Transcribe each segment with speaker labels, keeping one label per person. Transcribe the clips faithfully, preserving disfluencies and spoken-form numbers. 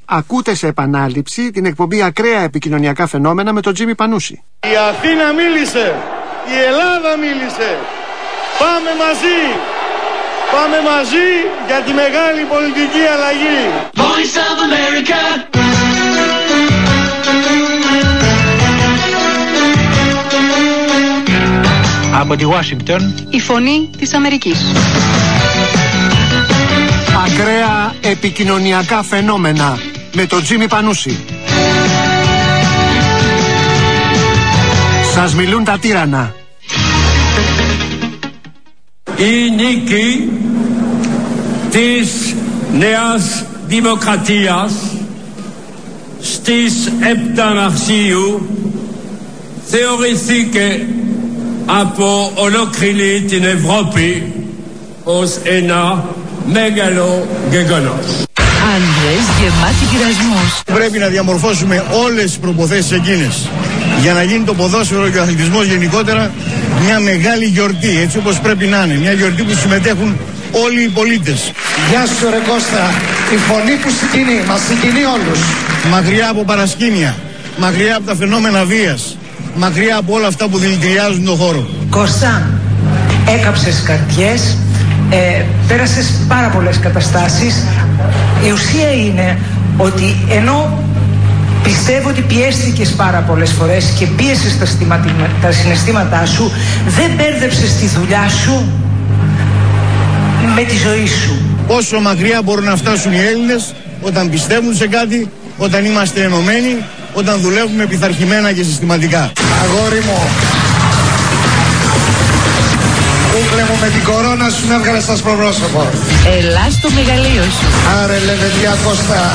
Speaker 1: Ακούτε σε επανάληψη την εκπομπή Ακραία Επικοινωνιακά Φαινόμενα με τον Τζίμι Πανούση.
Speaker 2: Η Αθήνα μίλησε, η Ελλάδα μίλησε. Πάμε μαζί, πάμε μαζί για τη μεγάλη πολιτική αλλαγή. Voice of America.
Speaker 3: Από τη Ουάσιγκτον,
Speaker 4: η φωνή της Αμερικής.
Speaker 1: Ακραία Επικοινωνιακά Φαινόμενα με τον Τζίμι Πανούση. Σας μιλούν τα τύρανα.
Speaker 5: Η νίκη της Νέας Δημοκρατίας στις επτά Μαρτίου θεωρήθηκε από ολόκληρη την Ευρώπη ως ένα μεγάλο γεγονός.
Speaker 6: Άνδρες γεμάτοι πειρασμούς.
Speaker 2: Πρέπει να διαμορφώσουμε όλες τις προποθέσεις εκείνες για να γίνει το ποδόσφαιρο και ο αθλητισμός γενικότερα μια μεγάλη γιορτή, έτσι όπως πρέπει να είναι. Μια γιορτή που συμμετέχουν όλοι οι πολίτες.
Speaker 7: Γεια σου ρε Κώστα, η φωνή που συγκινεί, μας συγκινεί όλους.
Speaker 2: Μακριά από παρασκήνια, μακριά από τα φαινόμενα βίας, μακριά από όλα αυτά που δηλητηριάζουν τον χώρο.
Speaker 8: Κώστα, έκαψες καρδιές, ε, πέρασες πάρα πολλές καταστάσεις. Η ουσία είναι ότι ενώ πιστεύω ότι πιέστηκες πάρα πολλές φορές και πίεσες τα, τα συναισθήματά σου, δεν μπέρδεψες τη δουλειά σου με τη ζωή σου.
Speaker 2: Πόσο μακριά μπορούν να φτάσουν οι Έλληνες όταν πιστεύουν σε κάτι, όταν είμαστε ενωμένοι, όταν δουλεύουμε πειθαρχημένα και συστηματικά.
Speaker 7: Αγόρι μου, κούκλε μου, με την κορώνα σου με έβγαλες στα σπροπρόσωπο.
Speaker 6: Ελά στο μεγαλείο σου.
Speaker 7: Άρε λεβεντιά Κώστα.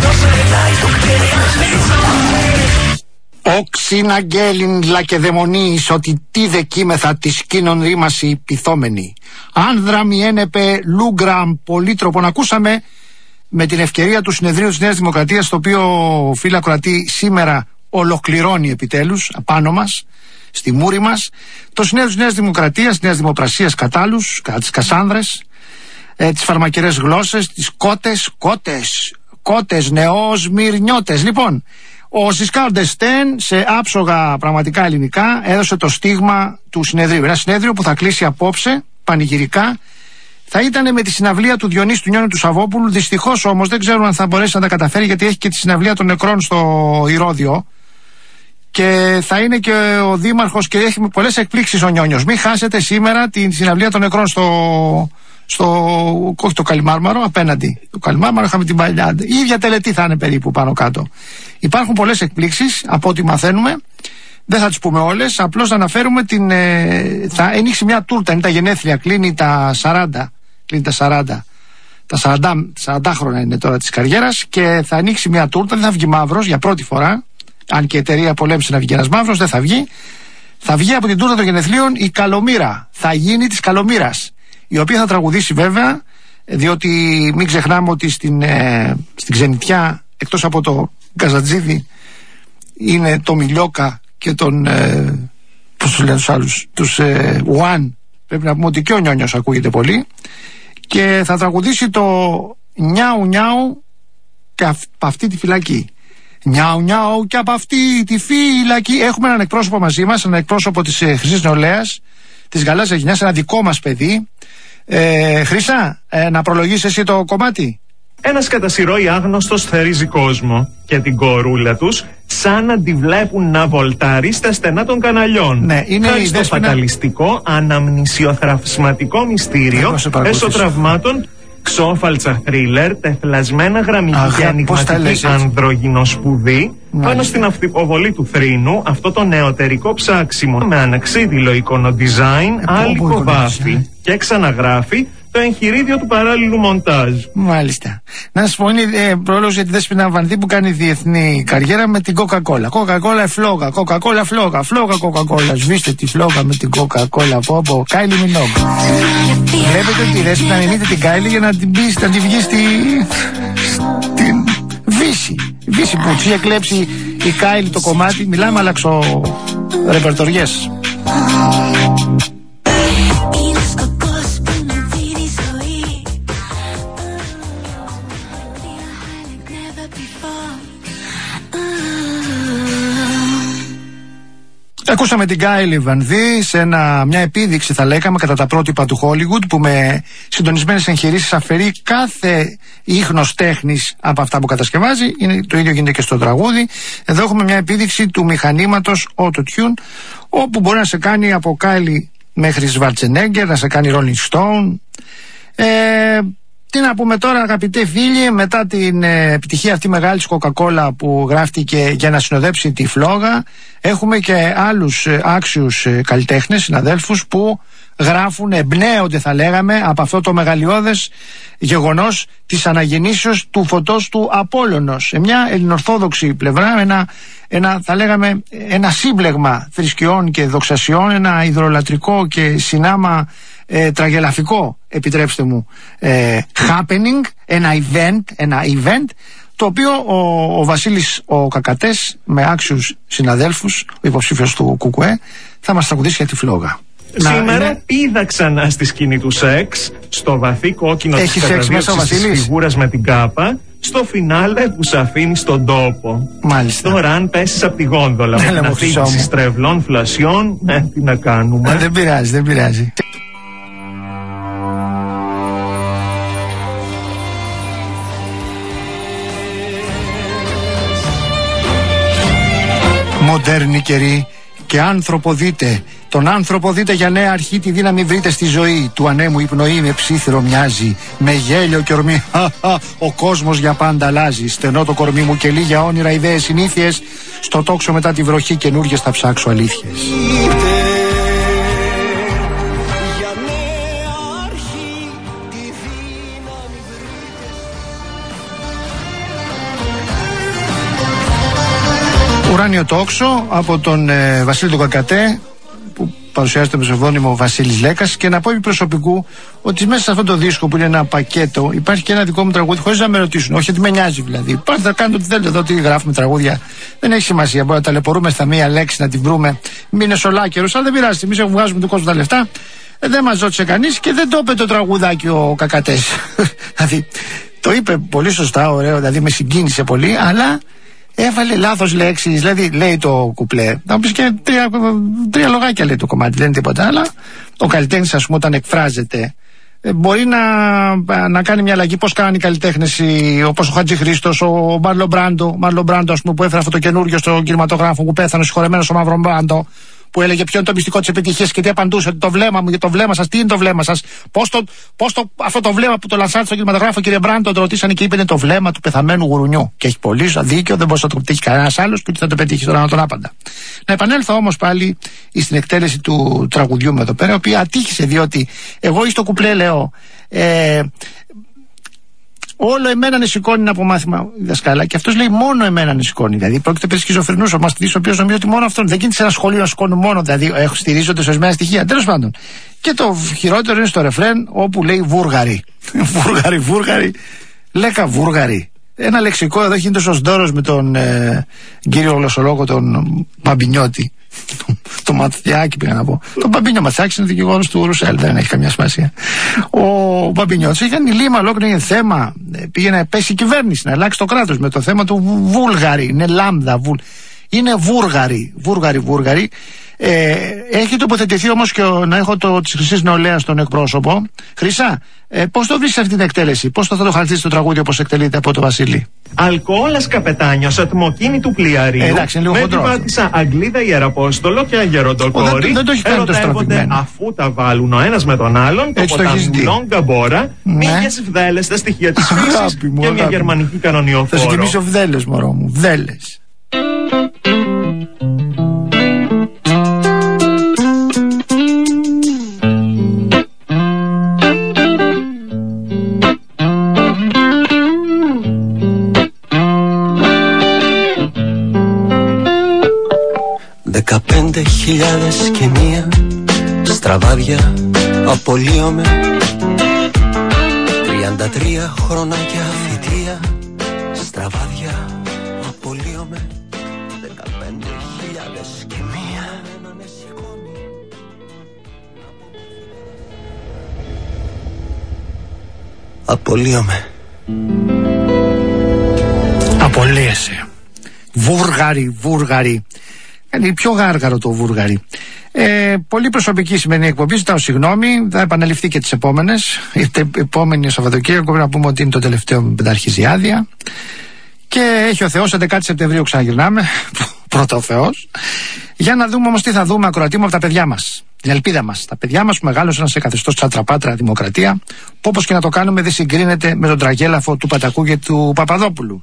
Speaker 1: Όξιν αγγέλιν λακεδαιμονίης ότι τι δεκίμεθα της κίνων ρήμαση πειθόμενη. Άνδρα μη ένεπε λούγκραμ πολύτροπον. Ακούσαμε με την ευκαιρία του συνεδρίου της Νέας Δημοκρατίας, το οποίο ο φίλο ακροατή σήμερα ολοκληρώνει επιτέλους απάνω μας, στη μούρη μας, το συνέδριο της Νέας Δημοκρατίας, της Νέας Δημοπρασίας κατάλους, κατά τις Κασάνδρες, ε, τις φαρμακερές γλώσσες, τις κότες, κότες, κότες, νεός, μυρνιώτες. Λοιπόν, ο Ζισκάρ ντ'Εστέν σε άψογα πραγματικά ελληνικά έδωσε το στίγμα του συνεδρίου. Ένα συνέδριο που θα κλείσει απόψε, πανηγυρικά. Θα ήταν με τη συναυλία του Διονύση του Νιώνη του Σαββόπουλου. Δυστυχώς όμως δεν ξέρουμε αν θα μπορέσει να τα καταφέρει, γιατί έχει και τη συναυλία των νεκρών στο Ηρώδειο. Και θα είναι και ο δήμαρχος και έχει πολλές εκπλήξεις ο Νιώνιος. Μην χάσετε σήμερα τη συναυλία των νεκρών στο, στο όχι το Καλιμάρμαρο, απέναντι. Το Καλιμάρμαρο είχαμε την παλιά. Η ίδια τελετή θα είναι περίπου πάνω κάτω. Υπάρχουν πολλές εκπλήξεις από ό,τι μαθαίνουμε. Δεν θα τις πούμε όλες. Απλώς να αναφέρουμε την. Ε, θα ανοίξει μια τούρτα. Είναι τα γενέθλια. Κλείνει τα σαράντα. Κλείνει τα σαράντα. Τα σαράντα, σαράντα χρόνια είναι τώρα της καριέρας. Και θα ανοίξει μια τούρτα. Δεν θα βγει μαύρος για πρώτη φορά. Αν και η εταιρεία πολέμησε να βγει ένας μαύρος, δεν θα βγει. Θα βγει από την τούρτα των γενεθλίων η Καλομήρα. Θα γίνει της Καλομήρας. Η οποία θα τραγουδήσει βέβαια, διότι μην ξεχνάμε ότι στην, ε, στην ξενιτιά, εκτός από το Καζατζίδι, είναι το Μιλιόκα και τον. Ε, πώς τους λένε τους άλλους, τους ε, Ουάν. Πρέπει να πούμε ότι και ο Νιόνιος ακούγεται πολύ. Και θα τραγουδήσει το Νιάου Νιάου και από αυτή τη φυλακή. Νιάου νιάου και από αυτή τη φυλακή. Έχουμε έναν εκπρόσωπο μαζί μας, έναν εκπρόσωπο της ε, Χρυσής Νεολαίας, της Γαλάζιας Γενιάς, ένα δικό μας παιδί. Ε, Χρυσά, ε, να προλογίσεις εσύ το κομμάτι.
Speaker 9: Ένας κατά σειρόι άγνωστος θερίζει κόσμο και την κορούλα τους σαν να τη βλέπουν να βολτάρει στα στενά των καναλιών.
Speaker 1: Ναι, είναι
Speaker 9: χάρη στο φαταλιστικό, αναμνησιοθραυσματικό μυστήριο έσω-τραυμάτων, ξόφαλτσα θρίλερ, τεθλασμένα γραμμική και ανιγματική ανδρογυνοσπουδή πάνω στην αυτοποβολή του θρήνου, αυτό το νεωτερικό ψάξιμο με αναξίδηλο εικονοδιζάιν, άλικο βάφη και ξαναγράφει το εγχειρίδιο του παράλληλου μοντάζ.
Speaker 1: Μάλιστα. Να σας πω, είναι ε, πρόλογος για τη Δέσποινα Βανδύ που κάνει διεθνή καριέρα με την Coca-Cola. Coca-Cola φλόγα, Coca-Cola φλόγα, φλόγα Coca-Cola. Σβήστε τη φλόγα με την Coca-Cola. Από από Κάιλι Μινόγκ. Βλέπετε τη Δέσποινα, μιμείτε την Κάιλι για να την πει, να την βγει στη. στην Βύση. Βύση που της είχε κλέψει η Κάιλι το κομμάτι. Μιλάμε αλλάξω ρεπερτοριές. Ακούσαμε την Κάιλι Βανδύ σε ένα, μια επίδειξη, θα λέγαμε, κατά τα πρότυπα του Hollywood, που με συντονισμένες εγχειρήσεις αφαιρεί κάθε ίχνος τέχνης από αυτά που κατασκευάζει. Είναι, το ίδιο γίνεται και στο τραγούδι. Εδώ έχουμε μια επίδειξη του μηχανήματος Auto-Tune, όπου μπορεί να σε κάνει από Κάιλι μέχρι Schwarzenegger, να σε κάνει Rolling Stone. Ε, Τι να πούμε τώρα, αγαπητέ φίλοι, μετά την ε, επιτυχία αυτή μεγάλη της Coca-Cola που γράφτηκε για να συνοδέψει τη φλόγα, έχουμε και άλλους ε, άξιους ε, καλλιτέχνες, συναδέλφους, που γράφουν, εμπνέονται θα λέγαμε από αυτό το μεγαλειώδες γεγονός της αναγεννήσεως του φωτός του Απόλλωνος. Σε μια ελληνορθόδοξη πλευρά, ένα, ένα, θα λέγαμε ένα σύμπλεγμα θρησκειών και δοξασιών, ένα υδρολατρικό και συνάμα ε, τραγελαφικό, επιτρέψτε μου, ε, happening, ένα event, ένα event, το οποίο ο, ο Βασίλης ο Κακατές με άξιους συναδέλφους, ο υποψήφιος του Κουκουέ, θα μας τραγουδήσει για τη φλόγα.
Speaker 9: Σήμερα
Speaker 1: είναι...
Speaker 9: είδα ξανά στη σκηνή του σεξ, στο βαθύ κόκκινο της καταδίωξης της φιγούρας με την κάπα, στο φινάλε που σε αφήνει στον τόπο.
Speaker 1: Μάλιστα.
Speaker 9: Τώρα αν πέσεις από τη γόνδολα με την αφήγηση στρεβλών φλασιών, ε, τι να κάνουμε.
Speaker 1: Ε, δεν πειράζει, δεν πειράζει. Μοντέρνη καιρή και άνθρωπο δείτε. Τον άνθρωπο δείτε για νέα αρχή, τη δύναμη βρείτε στη ζωή. Του ανέμου η πνοή με ψήθυρο μοιάζει. Με γέλιο και ορμή, ο κόσμος για πάντα αλλάζει. Στενό το κορμί μου και λίγια όνειρα, ιδέες, συνήθειες. Στο τόξο μετά τη βροχή καινούργιες θα ψάξω αλήθειες. Ουράνιο τόξο από τον ε, Βασίλη τον Κακατέ, που παρουσιάζεται με ψευδόνυμο Βασίλης Λέκας. Και να πω επί προσωπικού ότι μέσα σε αυτό το δίσκο που είναι ένα πακέτο υπάρχει και ένα δικό μου τραγούδι, χωρίς να με ρωτήσουν. Όχι ότι με νοιάζει δηλαδή. Πάρτε, θα κάνετε ό,τι θέλετε εδώ, τι γράφουμε τραγούδια. Δεν έχει σημασία. Μπορεί να ταλαιπωρούμε στα μία λέξη, να την βρούμε μήνες ολάκερους, αλλά δεν πειράζει. Εμείς βγάζουμε του κόσμου τα λεφτά. Ε, δεν μας ρώτησε κανείς και δεν το είπε το τραγουδάκι ο Κακατές. Δηλαδή το είπε πολύ σωστά, ωραίο, δηλαδή με συγκίνησε πολύ, αλλά έβαλε λάθος λέξεις. Δηλαδή λέει το κουπλέ, να πεις και τρία, τρία λογάκια λέει το κομμάτι, δεν είναι τίποτα. Αλλά ο καλλιτέχνης, ας πούμε, όταν εκφράζεται, μπορεί να, να κάνει μια αλλαγή. Πώς κάνανε οι καλλιτέχνες, όπως ο Χατζη Χρήστος, ο Μάρλον Μπράντο, Μάρλον Μπράντο, ας πούμε, που έφερε αυτό το καινούργιο στο κινηματογράφο, που πέθανε ο συγχωρεμένος ο Μαύρο Μπράντο, που έλεγε ποιο είναι το μυστικό της επιτυχίας και τι απαντούσε, ότι το βλέμμα μου, για το βλέμμα σας, τι είναι το βλέμμα σας, πώς το, πώς το, αυτό το βλέμμα που το λανσάτε στο κινηματογράφο, κύριε Μπράντο, το ρωτήσανε και είπε είναι το βλέμμα του πεθαμένου γουρουνιού. Και έχει πολύ δίκιο, δεν μπορεί να το πετύχει κανένας άλλος και ούτε θα το πετύχει τώρα να τον άπαντα. Να επανέλθω όμως πάλι στην εκτέλεση του τραγουδιού με εδώ πέρα, η οποία ατύχησε, διότι εγώ στο κουπλέ λέω. Ε, Όλο εμένα με σηκώνει να από μάθημα δασκάλα, και αυτός λέει μόνο εμένα με σηκώνει. Δηλαδή πρόκειται περί σχιζοφρενούς, ο μαθητής ο οποίος νομίζει ότι μόνο αυτόν. Δεν γίνεται σε ένα σχολείο να σηκώνουν μόνο, δηλαδή στηρίζονται σε ορισμένα στοιχεία. Τέλος πάντων. Και το χειρότερο είναι στο ρεφρέν, όπου λέει Βούργαρη. Βούργαρη, Βούργαρη, λέκα Βούργαρη. Ένα λεξικό εδώ γίνεται ως δώρος με τον ε, κύριο γλωσσολόγο τον Μπαμπινιώτη. Το, το Ματσιάκη πήγα να πω. Το Μπαμπίνιο Ματσιάκη είναι δικηγόρος του Ρουσέλ, δεν έχει καμιά σημασία. Ο Μπαμπινιώτης είχαν λίμα ολόκληρο θέμα. Πήγε να πέσει η κυβέρνηση, να αλλάξει το κράτος με το θέμα του Βούλγαρη. Είναι λάμδα, βουλ. Είναι Βούργαρη, Βούργαρη, Βούργαρη. Ε, έχει τοποθετηθεί όμως και ο, να έχω το της Χρυσής Νεολαίας στον εκπρόσωπο. Χρυσά, ε, πώς το βρίσκεις αυτή την εκτέλεση, πώς θα το χαρακτηρίσεις το τραγούδι όπως εκτελείται από τον Βασίλη?
Speaker 9: Αλκοόλας καπετάνιος, ατμοκίνητου πλοιαρίου.
Speaker 1: Ε, εντάξει, είναι λίγο
Speaker 9: χοντρό. Με τη Βάτισσα Αγγλίδα Ιεραπόστολο και Αγεροντοκόρη. Δεν,
Speaker 1: δεν το έχει κάνει το στρατηγμένο.
Speaker 9: Αφού τα βάλουν ο ένας με τον άλλον, το ποτάμι Λόγκα Μπόρα, μύγες βδέλες στα στοιχεία της φύσης και μια γερμανική κανονιοφόρο.
Speaker 1: Θα συγκινήσω βδέλες, μωρό μου, βδέλες.
Speaker 4: Δεκαπέντε χιλιάδες και μία στραβάδια απολύομαι. Τριάντα τρία χρονάκια θητεία στραβάδια απολύομαι. Δεκαπέντε χιλιάδες και μία απολύομαι.
Speaker 1: Απολύεσαι. Βούργαρη, βούργαρη. Είναι πιο γάργαρο το βούργαρη. Ε, πολύ προσωπική σημερινή εκπομπή. Ζητάω συγγνώμη. Θα επαναληφθεί και τις επόμενες. Η επόμενη Σαββατοκύριακο πρέπει να πούμε ότι είναι το τελευταίο με πενταρχίζει άδεια. Και έχει ο Θεός, έντεκα Σεπτεμβρίου ξαναγυρνάμε. Πρώτα ο Θεός. Για να δούμε όμως τι θα δούμε, ακροατή μου, από τα παιδιά μας. Την ελπίδα μας. Τα παιδιά μας που μεγάλωσαν σε καθεστώς τσατραπάτρα δημοκρατία, που όπως και να το κάνουμε δεν συγκρίνεται με τον τραγέλαφο του Πατακού και του Παπαδόπουλου.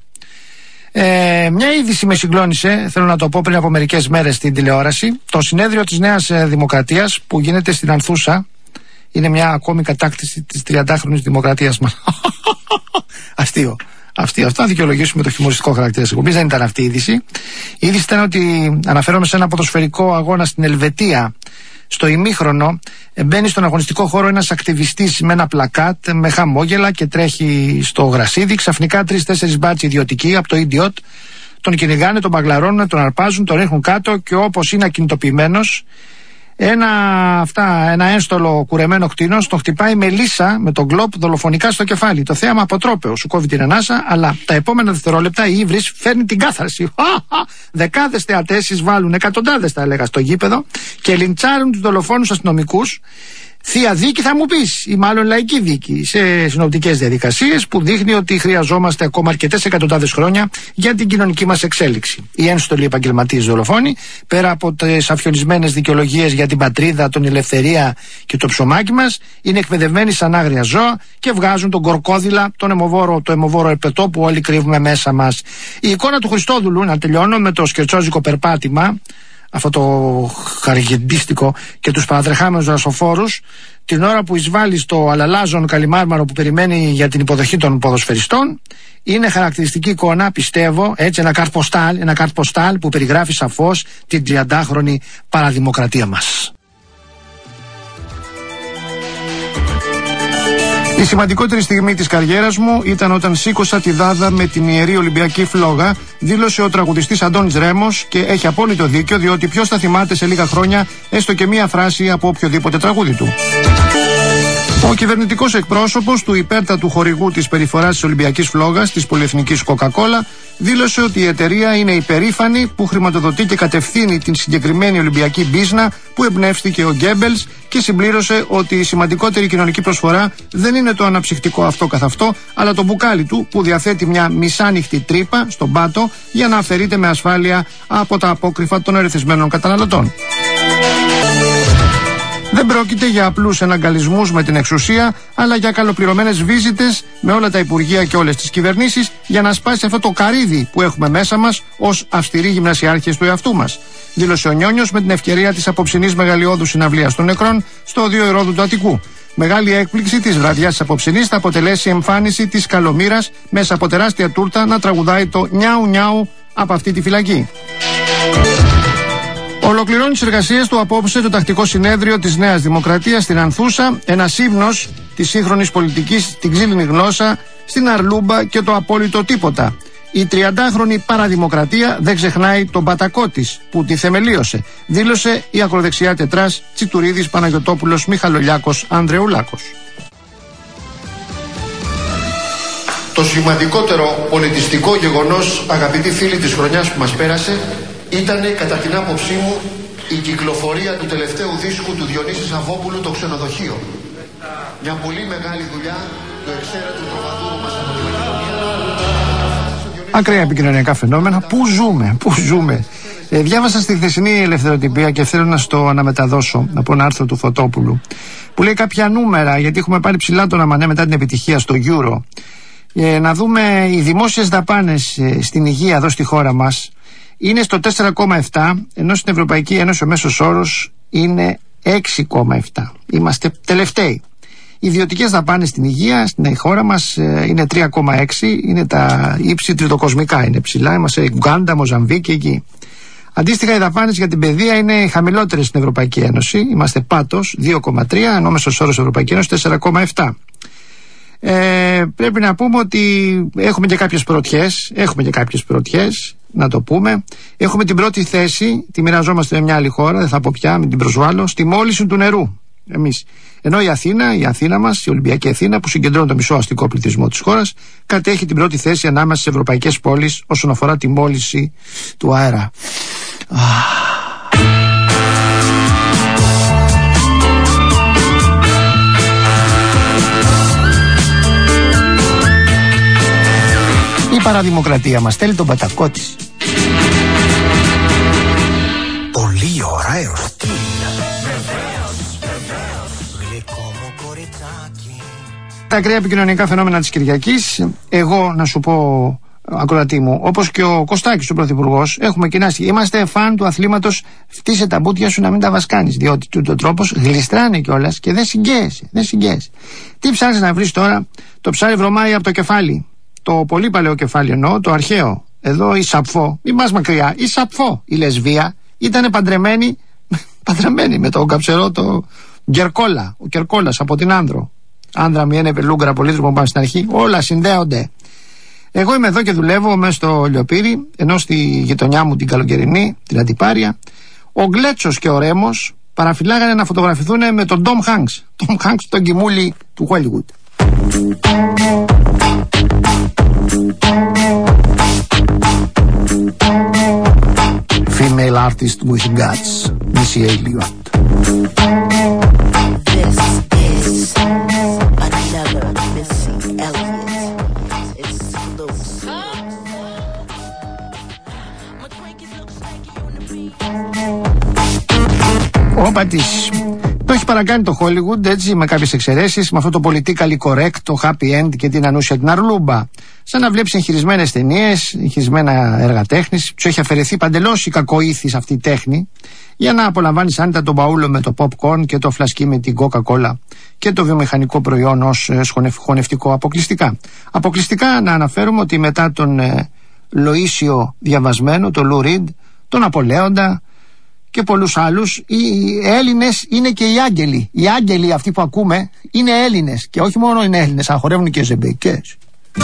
Speaker 1: Ε, μια είδηση με συγκλώνησε, θέλω να το πω, πριν από μερικές μέρες στην τηλεόραση. Το συνέδριο της Νέας Δημοκρατίας που γίνεται στην Ανθούσα. Είναι μια ακόμη κατάκτηση της τριαντάχρονης δημοκρατίας μας. Αστείο. Αυτή, αυτό να δικαιολογήσουμε το χιουμοριστικό χαρακτήρα της εκπομπής. Δεν ήταν αυτή η είδηση. Η είδηση ήταν ότι αναφέρομαι σε ένα ποδοσφαιρικό αγώνα στην Ελβετία. Στο ημίχρονο μπαίνει στον αγωνιστικό χώρο ένας ακτιβιστής με ένα πλακάτ με χαμόγελα και τρέχει στο γρασίδι. Ξαφνικά τρεις-τέσσερις μπάτσοι ιδιωτικοί από το Idiot τον κυνηγάνε, τον μπαγλαρώνουν, τον αρπάζουν, τον ρίχνουν κάτω και όπως είναι ακινητοποιημένος, ένα, αυτά, ένα ένστολο κουρεμένο κτίνος τον χτυπάει με λύσα με τον γκλόπ δολοφονικά στο κεφάλι. Το θέαμα αποτρόπαιο, σου κόβει την ανάσα, αλλά τα επόμενα δευτερόλεπτα η ύβρις φέρνει την κάθαρση. Δεκάδες θεατές εισβάλλουν, εκατοντάδες θα έλεγα, στο γήπεδο και λιντσάρουν τους δολοφόνους αστυνομικούς. Θεία δίκη θα μου πεις, ή μάλλον λαϊκή δίκη, σε συνοπτικές διαδικασίες που δείχνει ότι χρειαζόμαστε ακόμα αρκετές εκατοντάδες χρόνια για την κοινωνική μας εξέλιξη. Οι ένστολοι επαγγελματίες δολοφόνοι, πέρα από τις αφιονισμένες δικαιολογίες για την πατρίδα, την ελευθερία και το ψωμάκι μας, είναι εκπαιδευμένοι σαν άγρια ζώα και βγάζουν τον κορκόδηλα, τον αιμοβόρο, το αιμοβόρο ερπετό που όλοι κρύβουμε μέσα μας. Η εικόνα του Χριστόδουλου, να τελειώνω με το σκερτσόζικο περπάτημα, αυτό το χαριγεντίστικο, και τους παρατρεχάμενους δρασοφόρους την ώρα που εισβάλλει στο αλαλάζον καλιμάρμαρο που περιμένει για την υποδοχή των ποδοσφαιριστών, είναι χαρακτηριστική εικόνα, πιστεύω, έτσι, ένα καρτποστάλ, ένα καρτποστάλ που περιγράφει σαφώς την τριαντάχρονη παραδημοκρατία μας. Η σημαντικότερη στιγμή της καριέρας μου ήταν όταν σήκωσα τη δάδα με την ιερή Ολυμπιακή φλόγα, δήλωσε ο τραγουδιστής Αντώνης Ρέμος, και έχει απόλυτο δίκιο, διότι ποιος θα θυμάται σε λίγα χρόνια έστω και μία φράση από οποιοδήποτε τραγούδι του. Ο κυβερνητικός εκπρόσωπος του υπέρτατου χορηγού της περιφοράς της Ολυμπιακής φλόγας, της πολυεθνικής Coca-Cola, δήλωσε ότι η εταιρεία είναι υπερήφανη που χρηματοδοτεί και κατευθύνει την συγκεκριμένη Ολυμπιακή μπίζνα που εμπνεύστηκε ο Γκέμπελς, και συμπλήρωσε ότι η σημαντικότερη κοινωνική προσφορά δεν είναι το αναψυχτικό αυτό καθ' αυτό, αλλά το μπουκάλι του που διαθέτει μια μισάνοιχτη τρύπα στον πάτο για να αφαιρείται με ασφάλεια από τα απόκρυφα των ερεθισμένων καταναλωτών. Δεν πρόκειται για απλούς εναγκαλισμούς με την εξουσία, αλλά για καλοπληρωμένες βίζιτες με όλα τα υπουργεία και όλες τις κυβερνήσεις για να σπάσει αυτό το καρύδι που έχουμε μέσα μας ως αυστηροί γυμνασιάρχες του εαυτού μας. Δήλωσε ο Νιόνιος με την ευκαιρία της απόψινής μεγαλειώδους συναυλίας των νεκρών στο Οδείο Ηρόδου του Αττικού. Μεγάλη έκπληξη της βραδιάς της απόψινής θα αποτελέσει εμφάνιση της Καλομήρας μέσα από τεράστια τούρτα να τραγουδάει το νιάου νιάου από αυτή τη φυλακή. Ολοκληρώνει τις εργασίες του απόψε το τακτικό συνέδριο της Νέας Δημοκρατίας στην Ανθούσα, ένας ύμνος της σύγχρονης πολιτικής στην ξύλινη γλώσσα, στην αρλούμπα και το απόλυτο τίποτα. Η τριαντάχρονη παραδημοκρατία δεν ξεχνάει τον πατακό της που τη θεμελίωσε, δήλωσε η ακροδεξιά τετράς Τσιτουρίδης, Παναγιωτόπουλος, Μιχαλολιάκος, Ανδρεουλάκος.
Speaker 10: Το σημαντικότερο πολιτιστικό γεγονός, αγαπητοί φίλοι, της χρονιάς που μας πέρασε ήταν, κατά την άποψή μου, η κυκλοφορία του τελευταίου δίσκου του Διονύση Σαββόπουλου, το Ξενοδοχείο. Μια πολύ μεγάλη δουλειά του εξαίρετου τροβαδούρου μας από τη Μακεδονία.
Speaker 1: Ακραία επικοινωνιακά φαινόμενα. Πού ζούμε, πού ζούμε. Ε, διάβασα στη χθεσινή Ελευθεροτυπία και θέλω να στο αναμεταδώσω από ένα άρθρο του Φωτόπουλου που λέει κάποια νούμερα, γιατί έχουμε πάρει ψηλά τον αμανέ μετά την επιτυχία στο Euro. Ε, να δούμε οι δημόσιες δαπάνες ε, στην υγεία εδώ στη χώρα μας. Είναι στο τέσσερα κόμμα επτά, ενώ στην Ευρωπαϊκή Ένωση ο μέσος όρος είναι έξι κόμμα επτά. Είμαστε τελευταίοι. Οι ιδιωτικές δαπάνες στην υγεία στην χώρα μας είναι τρία κόμμα έξι, είναι τα ύψη τριτοκοσμικά, είναι ψηλά, είμαστε Ουγγάντα, Μοζαμβίκη, εκεί. Αντίστοιχα, οι δαπάνες για την παιδεία είναι χαμηλότερες στην Ευρωπαϊκή Ένωση, είμαστε πάτος δύο κόμμα τρία, ενώ μέσος όρος στην Ευρωπαϊκή Ένωση τέσσερα κόμμα επτά. Ε, πρέπει να πούμε ότι έχουμε και κάποιες πρωτιές, έχουμε και κάποιες πρωτιές, να το πούμε. Έχουμε την πρώτη θέση, τη μοιραζόμαστε με μια άλλη χώρα, δεν θα πω πια, μην την προσβάλλω, στη μόλυνση του νερού. Εμείς. Ενώ η Αθήνα, η Αθήνα μας, η Ολυμπιακή Αθήνα, που συγκεντρώνει το μισό αστικό πληθυσμό της χώρας, κατέχει την πρώτη θέση ανάμεσα στις ευρωπαϊκές πόλεις όσον αφορά τη μόλυνση του αέρα. Η παραδημοκρατία μας θέλει τον πατακό της.
Speaker 4: Πολύ ωραίος.
Speaker 1: Τα ακραία επικοινωνικά φαινόμενα της Κυριακής, εγώ να σου πω, ακροατή μου, όπως και ο Κωστάκης ο Πρωθυπουργός, έχουμε κοινά στοιχεία. Είμαστε φαν του αθλήματος, φτύσε τα μπούτια σου να μην τα βασκάνεις, διότι τούτο τρόπος γλιστράνε κιόλας και δεν συγκαίεσαι, δεν συγκαίεσαι. Τι ψάχνεις να βρεις τώρα? Το ψάρι βρωμάει από το κεφάλι. Το πολύ παλαιό κεφάλι εννοώ, το αρχαίο. Εδώ η Σαπφό, μην πας μακριά, η Σαπφό, η λεσβία, ήταν παντρεμένη, παντρεμένη με τον καψερό το Γκερκόλα, ο Κερκόλας από την Άνδρο. Άνδρα μη ένεπε Λούγκρα πολύτροπο, πάμε στην αρχή, όλα συνδέονται. Εγώ είμαι εδώ και δουλεύω μέσα στο Λιοπύρι, ενώ στη γειτονιά μου την καλοκαιρινή, την Αντιπάρια, ο Γκλέτσος και ο Ρέμος παραφυλάγανε να φωτογραφηθούν με τον Τόμ Χάνκς, Τόμ Χάνκς, τον κοιμούλη του Hollywood. Female artist with guts, Missy Elliott.
Speaker 11: This is another Missy Elliott exclusive.
Speaker 1: Όπα της. Το έχει παρακάνει το Hollywood, έτσι, με κάποιες εξαιρέσεις, με αυτό το politically correct, το happy end και την ανούσια την αρλούμπα. Σαν να βλέπεις εγχειρισμένες ταινίες, εγχειρισμένα έργα τέχνης, τους έχει αφαιρεθεί παντελώς η κακοήθης αυτή η τέχνη, για να απολαμβάνεις άνετα τον παούλο με το popcorn και το φλασκί με την Coca-Cola και το βιομηχανικό προϊόν ως χωνευτικό αποκλειστικά. Αποκλειστικά να αναφέρουμε ότι μετά τον ε, Λοΐσιο διαβασμένο, τον Λου Ριντ, τον Απολέοντα και πολλούς άλλους, οι Έλληνες είναι και οι άγγελοι. Οι άγγελοι αυτοί που ακούμε είναι Έλληνες και όχι μόνο είναι Έλληνες, αν χορεύουν και ζεμπεκές.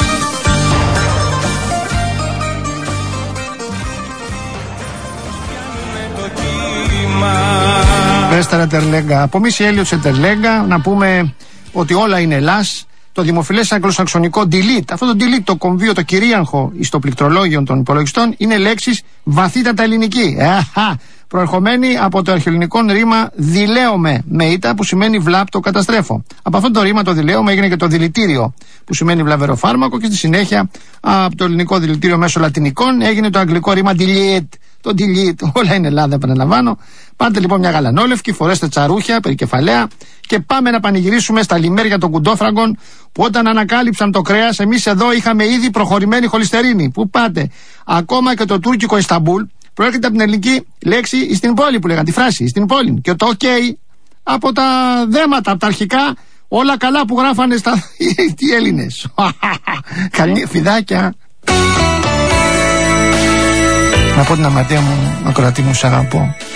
Speaker 1: Βέστερα Τερλέγκα. Από Μίση Έλιοτ σε Τερλέγκα να πούμε ότι όλα είναι Ελλάς. Το δημοφιλές αγγλοσαξονικό delete, αυτό το delete, το κομβείο, το κυρίαρχο στο πληκτρολόγιο των υπολογιστών, είναι λέξεις βαθύτατα ελληνική. Αχα, προερχομένη από το αρχαιοελληνικό ρήμα δηλαίωμε με ήττα, που σημαίνει βλάπτω, καταστρέφω. Από αυτό το ρήμα το δηλαίωμε έγινε και το δηλητήριο, που σημαίνει βλαβερό φάρμακο, και στη συνέχεια από το ελληνικό δηλητήριο μέσω λατινικών έγινε το αγγλικό ρήμα delete. Το delete, όλα είναι Ελλάδα, επαναλαμβάνω. Πάρτε λοιπόν μια γαλανόλευκη, φορέστε τσαρούχια, περικεφαλαία και πάμε να πανηγυρίσουμε στα λιμέρια των κουντόφραγκων, που όταν ανακάλυψαν το κρέας, εμείς εδώ είχαμε ήδη προχωρημένη χολυστερίνη. Πού πάτε? Ακόμα και το τουρκικό Ισταμπούλ προέρχεται από την ελληνική λέξη στην πόλη, που λέγαν τη φράση στην πόλη. Και το OK από τα δέματα, από τα αρχικά, όλα καλά που γράφανε στα οι Έλληνες. Καλή φιδάκια. Να πω την αμαρτία μου, ακροατή μου, σ' αγαπώ.